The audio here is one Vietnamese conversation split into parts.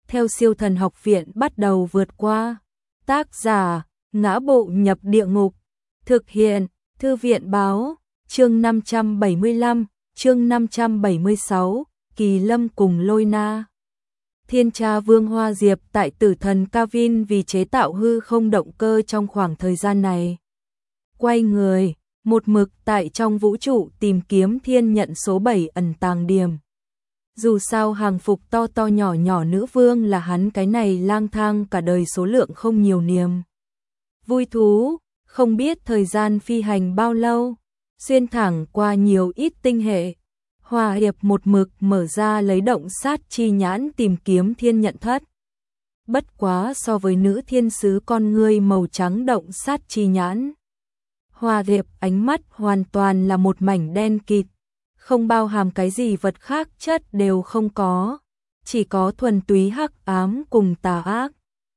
theo Siêu Thần Học Viện bắt đầu vượt qua. Tác giả: Ngã Bộ Nhập Địa Ngục. Thực hiện: Thư viện báo. Chương 575, chương 576, Kỳ Lâm cùng Lôi Na. Thiên Cha Vương Hoa Diệp tại Tử Thần Cavin vì chế tạo hư không động cơ trong khoảng thời gian này. Quay người, một mực tại trong vũ trụ tìm kiếm thiên nhận số 7 ẩn tàng điểm. Dù sao hàng phục to to nhỏ nhỏ nữ vương là hắn cái này lang thang cả đời số lượng không nhiều niềm vui thú, không biết thời gian phi hành bao lâu, xuyên thẳng qua nhiều ít tinh hệ. Hoa Hiệp một mực mở ra lấy động sát chi nhãn tìm kiếm thiên nhận thất. Bất quá so với nữ thiên sứ con ngươi màu trắng động sát chi nhãn, Hoa Hiệp ánh mắt hoàn toàn là một mảnh đen kịt, không bao hàm cái gì vật khác chất đều không có, chỉ có thuần túy hắc ám cùng tà ác.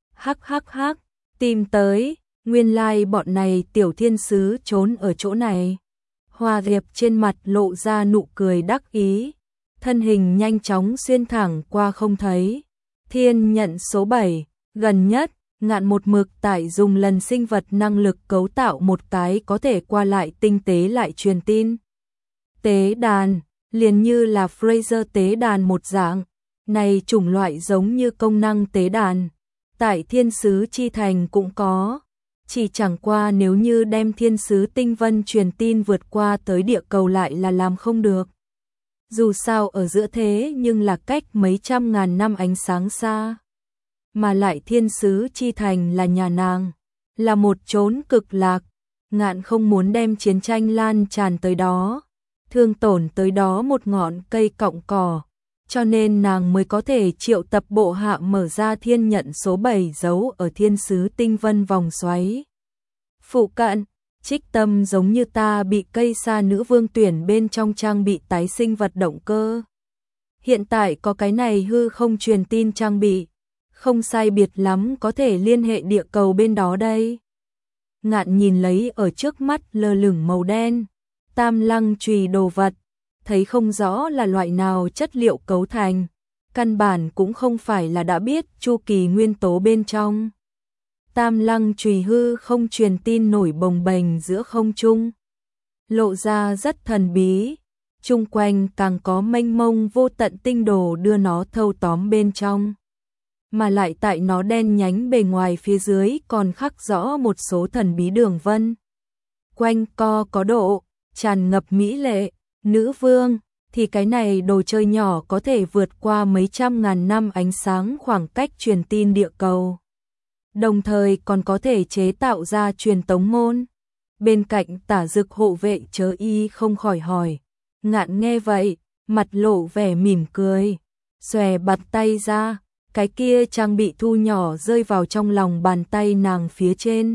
Hắc, tìm tới, nguyên lai bọn này tiểu thiên sứ trốn ở chỗ này. Hoa Diệp trên mặt lộ ra nụ cười đắc ý, thân hình nhanh chóng xuyên thẳng qua không thấy. Thiên nhận số 7, gần nhất, Ngạn một mực tại dùng lần sinh vật năng lực cấu tạo một cái có thể qua lại tinh tế lại truyền tin. Tế đàn, liền như là Fraser tế đàn một dạng, này chủng loại giống như công năng tế đàn, tại thiên sứ chi thành cũng có. Chỉ chẳng qua nếu như đem thiên sứ tinh vân truyền tin vượt qua tới địa cầu lại là làm không được. Dù sao ở giữa thế nhưng là cách mấy trăm ngàn năm ánh sáng xa. Mà lại thiên sứ chi thành là nhà nàng, là một chốn cực lạc. Ngạn không muốn đem chiến tranh lan tràn tới đó, thương tổn tới đó một ngọn cây cọng cỏ, cho nên nàng mới có thể triệu tập bộ hạ mở ra thiên nhận số 7 giấu ở thiên sứ tinh vân vòng xoáy. Phụ cận, Trích Tâm giống như ta bị cây sa nữ vương tuyển bên trong trang bị tái sinh vật động cơ. Hiện tại có cái này hư không truyền tin trang bị, không sai biệt lắm có thể liên hệ địa cầu bên đó đây. Ngạn nhìn lấy ở trước mắt lơ lửng màu đen, tam lăng chùy đồ vật, thấy không rõ là loại nào chất liệu cấu thành, căn bản cũng không phải là đã biết chu kỳ nguyên tố bên trong. Tam lăng chùy hư không truyền tin nổi bồng bềnh giữa không trung, lộ ra rất thần bí, chung quanh càng có mênh mông vô tận tinh đồ đưa nó thâu tóm bên trong. Mà lại tại nó đen nhánh bề ngoài phía dưới còn khắc rõ một số thần bí đường vân. Quanh co có độ, tràn ngập mỹ lệ, nữ vương, thì cái này đồ chơi nhỏ có thể vượt qua mấy trăm ngàn năm ánh sáng khoảng cách truyền tin địa cầu. Đồng thời còn có thể chế tạo ra truyền tống môn. Bên cạnh Tả Dực hộ vệ Chớ Y không khỏi hỏi. Ngạn nghe vậy, mặt lộ vẻ mỉm cười, xòe bạt tay ra, cái kia trang bị thu nhỏ rơi vào trong lòng bàn tay nàng phía trên.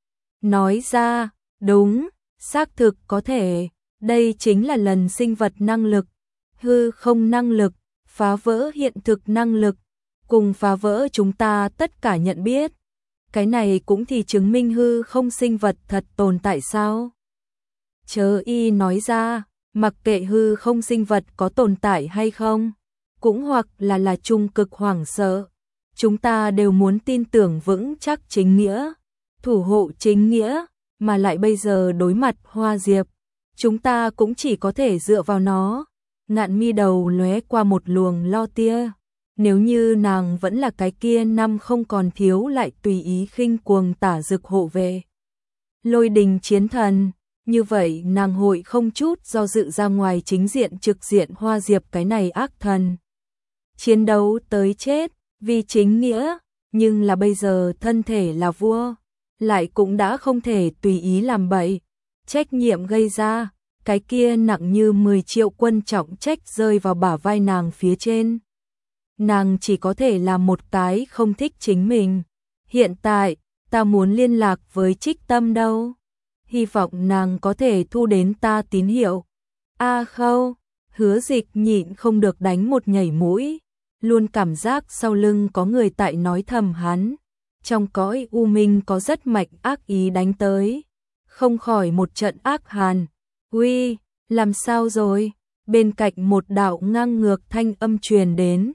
Nói ra, đúng, xác thực có thể, đây chính là lần sinh vật năng lực, hư không năng lực, phá vỡ hiện thực năng lực, cùng phá vỡ chúng ta tất cả nhận biết. Cái này cũng thì chứng minh hư không sinh vật thật tồn tại sao? Chớ Y nói ra, mặc kệ hư không sinh vật có tồn tại hay không, cũng hoặc là trung cực hoảng sợ, chúng ta đều muốn tin tưởng vững chắc chính nghĩa, thủ hộ chính nghĩa, mà lại bây giờ đối mặt Hoa Diệp, chúng ta cũng chỉ có thể dựa vào nó. Ngạn mi đầu lóe qua một luồng lo tia. Nếu như nàng vẫn là cái kia năm không còn thiếu lại tùy ý khinh cuồng Tả Dực hộ vệ Lôi Đình chiến thần, như vậy nàng hội không chút do dự ra ngoài chính diện trực diện Hoa Diệp cái này ác thần. Chiến đấu tới chết, vì chính nghĩa, nhưng là bây giờ thân thể là vua, lại cũng đã không thể tùy ý làm bậy. Trách nhiệm gây ra, cái kia nặng như 10 triệu quân trọng trách rơi vào bả vai nàng phía trên. Nàng chỉ có thể làm một cái không thích chính mình. Hiện tại, ta muốn liên lạc với Trích Tâm đâu. Hy vọng nàng có thể thu đến ta tín hiệu. A Khâu, Hứa Dịch nhịn không được đánh một nhảy mũi. Luôn cảm giác sau lưng có người tại nói thầm hắn. Trong cõi u minh có rất mạnh ác ý đánh tới. Không khỏi một trận ác hàn. Uy, làm sao rồi? Bên cạnh một đạo ngang ngược thanh âm truyền đến.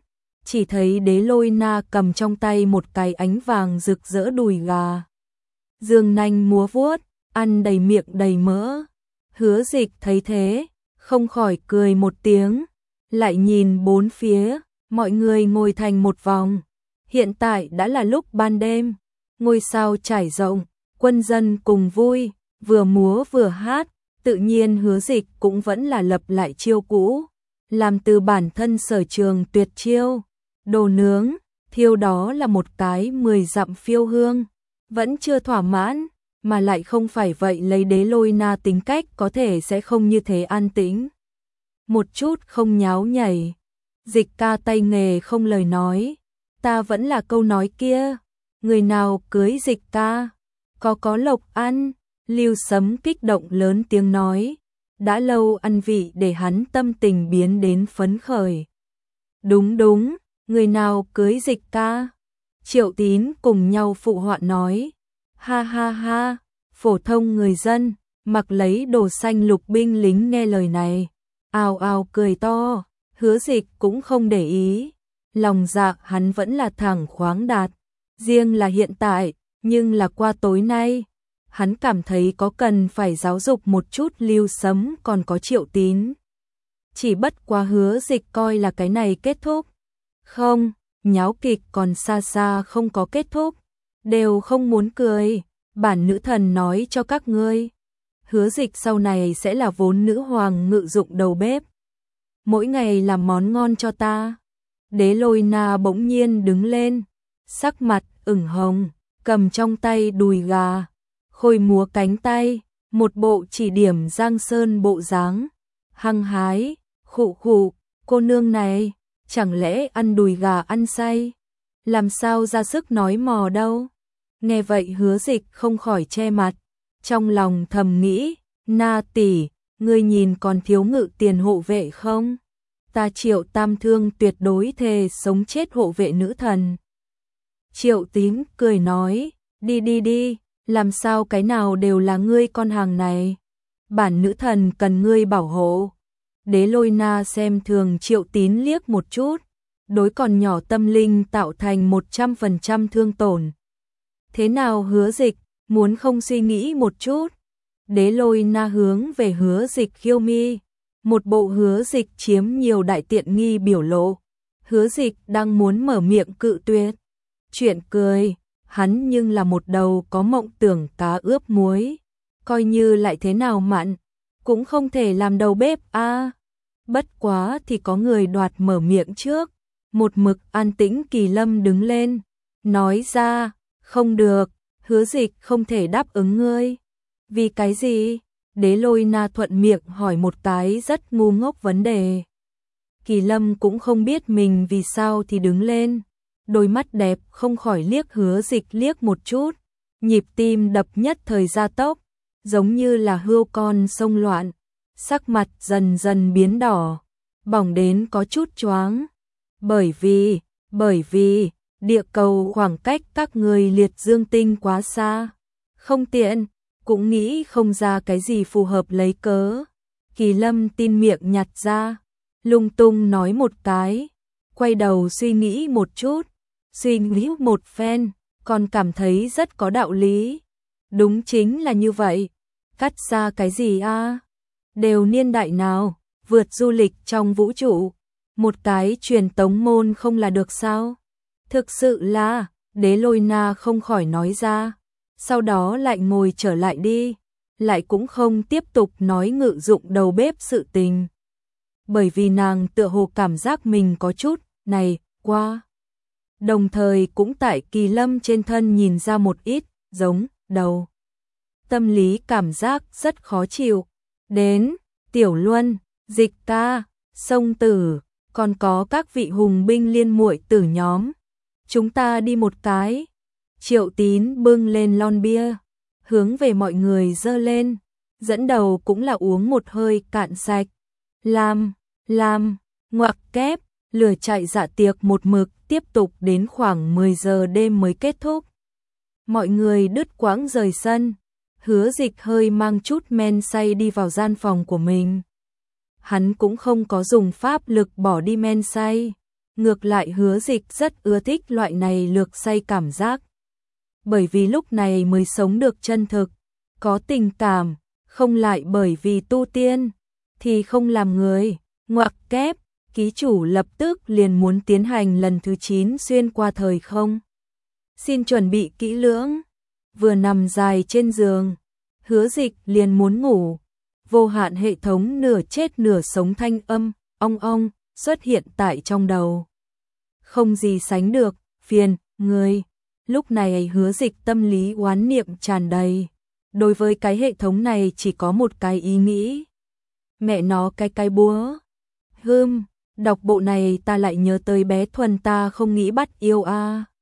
chỉ thấy Đế Lôi Na cầm trong tay một cái ánh vàng rực rỡ đùi gà. Dương nanh múa vuốt, ăn đầy miệng đầy mỡ. Hứa Dịch thấy thế, không khỏi cười một tiếng, lại nhìn bốn phía, mọi người ngồi thành một vòng. Hiện tại đã là lúc ban đêm, ngôi sao trải rộng, quân dân cùng vui, vừa múa vừa hát, tự nhiên Hứa Dịch cũng vẫn là lập lại chiêu cũ, làm từ bản thân sở trường tuyệt chiêu, đồ nướng, thiêu đó là một cái 10 dặm phiêu hương, vẫn chưa thỏa mãn, mà lại không phải vậy lấy Đế Lôi Na tính cách có thể sẽ không như thế an tĩnh. Một chút không nháo nhảy, Dịch ca tay nghề không lời nói, ta vẫn là câu nói kia, người nào cưới Dịch ca, có lộc ăn, Lưu Sấm kích động lớn tiếng nói, đã lâu ăn vị để hắn tâm tình biến đến phấn khởi. Đúng, người nào cưới Dịch ca, Triệu Tín cùng nhau phụ họa nói, ha, phổ thông người dân, mặc lấy đồ xanh lục binh lính nghe lời này, ào ào cười to, Hứa Dịch cũng không để ý, lòng dạ hắn vẫn là thẳng khoáng đạt, riêng là hiện tại, nhưng là qua tối nay, hắn cảm thấy có cần phải giáo dục một chút Lưu Sấm còn có Triệu Tín. Chỉ bất quá Hứa Dịch coi là cái này kết thúc. Không, nháo kịch còn xa xa không có kết thúc, đều không muốn cười, bản nữ thần nói cho các ngươi. Hứa Dịch sau này sẽ là vốn nữ hoàng ngự dụng đầu bếp. Mỗi ngày làm món ngon cho ta. Đế Lôi Na bỗng nhiên đứng lên, sắc mặt ửng hồng, cầm trong tay đùi gà, khôi múa cánh tay, một bộ chỉ điểm Giang Sơn bộ dáng, hăng hái, khụ, cô nương này, chẳng lẽ ăn đùi gà ăn say, làm sao ra sức nói mò đâu. Nghe vậy Hứa Dịch không khỏi che mặt, trong lòng thầm nghĩ, Na tỷ, ngươi nhìn còn thiếu ngự tiền hộ vệ không? Ta Triệu Tam Thương tuyệt đối thề sống chết hộ vệ nữ thần. Triệu Tín cười nói, đi, làm sao cái nào đều là ngươi con hàng này. Bản nữ thần cần ngươi bảo hộ. Đế Lôi Na xem thường Triệu Tín liếc một chút, đối còn nhỏ tâm linh tạo thành 100% thương tổn. Thế nào Hứa Dịch, muốn không suy nghĩ một chút? Đế Lôi Na hướng về Hứa Dịch khiêu mi, một bộ Hứa Dịch chiếm nhiều đại tiện nghi biểu lộ. Hứa Dịch đang muốn mở miệng cự tuyệt. Chuyện cười, hắn nhưng là một đầu có mộng tưởng cá ướp muối, coi như lại thế nào mặn, cũng không thể làm đầu bếp a. Bất quá thì có người đoạt mở miệng trước, một mực an tĩnh Kỳ Lâm đứng lên, nói ra, không được, Hứa Dịch không thể đáp ứng ngươi. Vì cái gì? Đế Lôi Na thuận miệng hỏi một cái rất ngu ngốc vấn đề. Kỳ Lâm cũng không biết mình vì sao thì đứng lên, đôi mắt đẹp không khỏi liếc Hứa Dịch liếc một chút, nhịp tim đập nhất thời gia tốc, giống như là hươu con sông loạn, sắc mặt dần dần biến đỏ, bỏng đến có chút choáng. Bởi vì địa cầu khoảng cách các người liệt dương tinh quá xa, không tiện, cũng nghĩ không ra cái gì phù hợp lấy cớ. Kỳ Lâm tin miệng nhặt ra, lung tung nói một cái, quay đầu suy nghĩ một chút, suy nghĩ một phen, còn cảm thấy rất có đạo lý. Đúng chính là như vậy, cắt ra cái gì a? Đều niên đại nào, vượt du lịch trong vũ trụ, một cái truyền tống môn không là được sao? Thực sự là, Đế Lôi Na không khỏi nói ra, sau đó lại ngồi trở lại đi, lại cũng không tiếp tục nói ngự dụng đầu bếp sự tình. Bởi vì nàng tựa hồ cảm giác mình có chút, này, qua. Đồng thời cũng tại Kỳ Lâm trên thân nhìn ra một ít, giống, đầu. Tâm lý cảm giác rất khó chịu. Đến, Tiểu Luân, Dịch ca, Sông Tử, còn có các vị hùng binh liên muội tử nhóm. Chúng ta đi một cái. Triệu Tín bưng lên lon bia, hướng về mọi người dơ lên, dẫn đầu cũng là uống một hơi cạn sạch. Làm, ngoặc kép, lửa chạy dạ tiệc một mực tiếp tục đến khoảng 10 giờ đêm mới kết thúc. Mọi người đứt quãng rời sân, Hứa Dịch hơi mang chút men say đi vào gian phòng của mình. Hắn cũng không có dùng pháp lực bỏ đi men say, Ngược lại Hứa Dịch rất ưa thích loại này lược say cảm giác. Bởi vì lúc này mới sống được chân thực, có tình cảm, không lại bởi vì tu tiên thì không làm người. Ngoặc kép, ký chủ lập tức liền muốn tiến hành lần thứ 9 xuyên qua thời không. Xin chuẩn bị kỹ lưỡng. Vừa nằm dài trên giường, Hứa Dịch liền muốn ngủ. Vô hạn hệ thống nửa chết nửa sống thanh âm ong ong xuất hiện tại trong đầu. Không gì sánh được phiền người. Lúc này Hứa Dịch tâm lý oán niệm tràn đầy. Đối với cái hệ thống này chỉ có một cái ý nghĩ. Mẹ nó cái búa. Đọc bộ này ta lại nhớ tới bé Thuần ta không nghĩ bắt yêu a.